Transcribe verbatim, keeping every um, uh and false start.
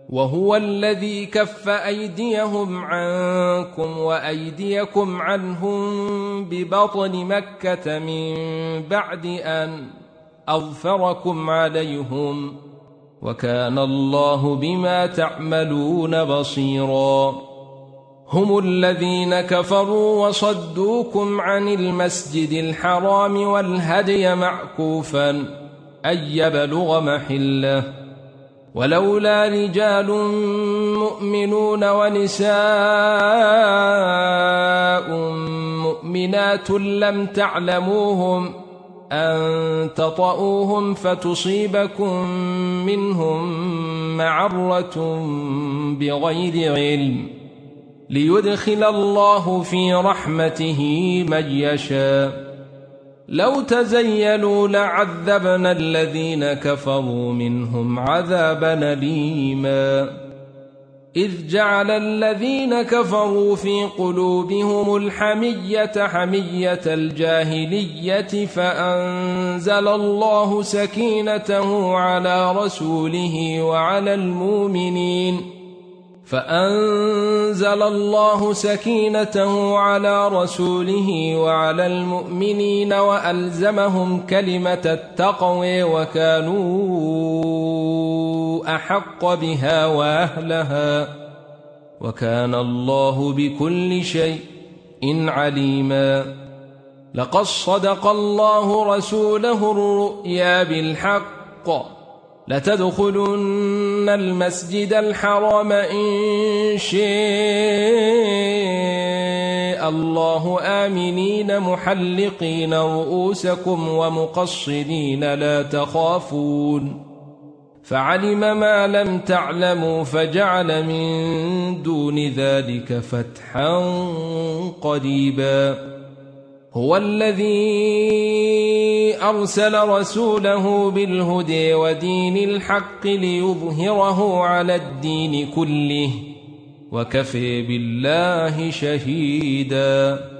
وهو الذي كف أيديهم عنكم وأيديكم عنهم ببطن مكة من بعد أن أظفركم عليهم، وكان الله بما تعملون بصيرا. هم الذين كفروا وصدوكم عن المسجد الحرام والهدي معكوفا أن يبلغ محله، ولولا رجال مؤمنون ونساء مؤمنات لم تعلموهم أن تطؤوهم فتصيبكم منهم معرة بغير علم ليدخل الله في رحمته من يشاء. لو تزيلوا لعذبنا الذين كفروا منهم عذابا أليما. إذ جعل الذين كفروا في قلوبهم الحمية حمية الجاهلية فأنزل الله سكينته على رسوله وعلى المؤمنين فأنزل الله سكينته على رسوله وعلى المؤمنين وألزمهم كلمة التقوى وكانوا أحق بها وأهلها، وكان الله بكل شيء عليما. لقد صدق الله رسوله الرؤيا بالحق لتدخلن المسجد الحرام إن شاء الله آمنين محلقين رؤوسكم ومقصرين لا تخافون، فعلم ما لم تعلموا فجعل من دون ذلك فتحا قريبا. هو الذي أرسل رسوله بالهدى ودين الحق ليظهره على الدين كله وكفى بالله شهيدا.